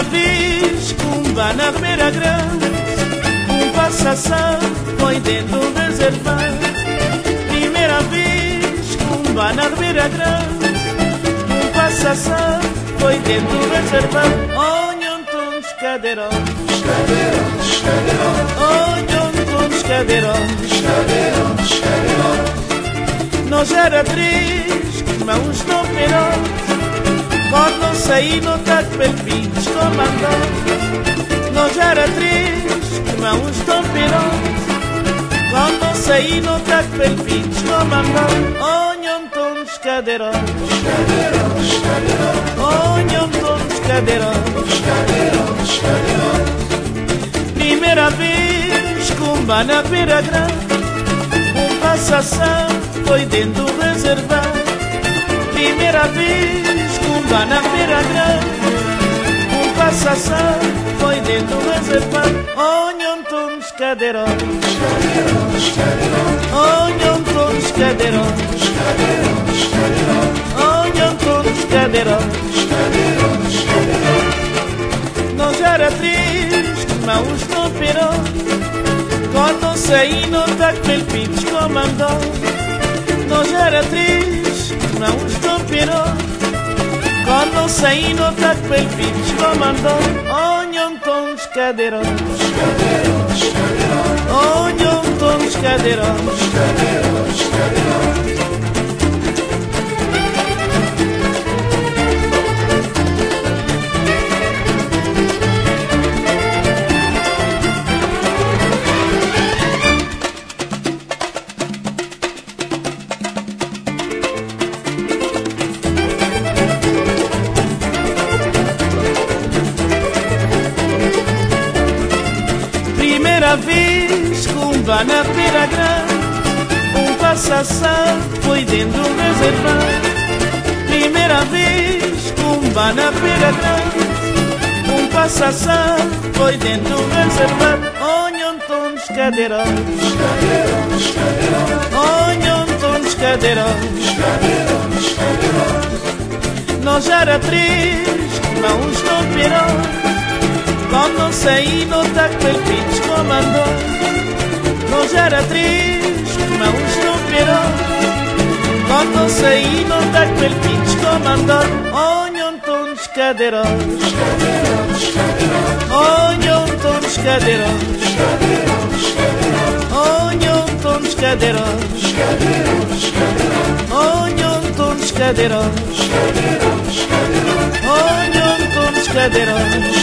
vez que um bar na Ribeira Grande, um passação foi dentro do reservado. Primeira vez que um bar na Ribeira Grande, um passação foi dentro do reservado. Olham todos cadeirões, cadeirões, cadeirões, olham todos cadeirões, cadeirões, cadeirões. Nós era três mãos no perão, quando saí no taco pelpins comandou. Nós era três mãos no perão, quando saí no taco pelpins comandou. Olham todos cadeirões, Cadeirões, cadeirões, olham todos cadeirões, cadeirões, cadeirões. Primeira vez que um bar na Ribeira Grande, um passação foi dentro do reservado. Primeira vez que um bar na Ribeira Grande, um passação foi dentro do reservado. Olham todos cadeirões, Cadeirões, cadeirões, olham todos cadeirões, cadeirões, cadeirões, olham todos cadeirões. cadeirões, cadeirões. Nós era três mãos no perão, quando saí no taco pelpins comandou. Nós era três mãos no perão, quando saí no taco pelpins comandou. Olham todos cadeirões, Cadeirões, cadeirões, olham todos cadeirões. cadeirões, cadeirões. Primeira vez que um bar na Ribeira Grande, um passação foi dentro do reservado. Primeira vez que um bar na Ribeira Grande, um passação foi dentro do reservado. Olham todos cadeirões, Cadeirões, cadeirões, olham todos cadeirões. cadeirões, cadeirões. Nós era três mãos no perão, quando saí no taco pelpins comandou. Nós era três mãos no perão, quando saí no taco pelpins comandou. Olham todos cadeirões, Cadeirões, cadeirões, olham todos cadeirões, cadeirões, cadeirões. olham todos cadeirões, Cadeirões, cadeirões, olham todos cadeirões, cadeirões, cadeirões. olham todos cadeirões.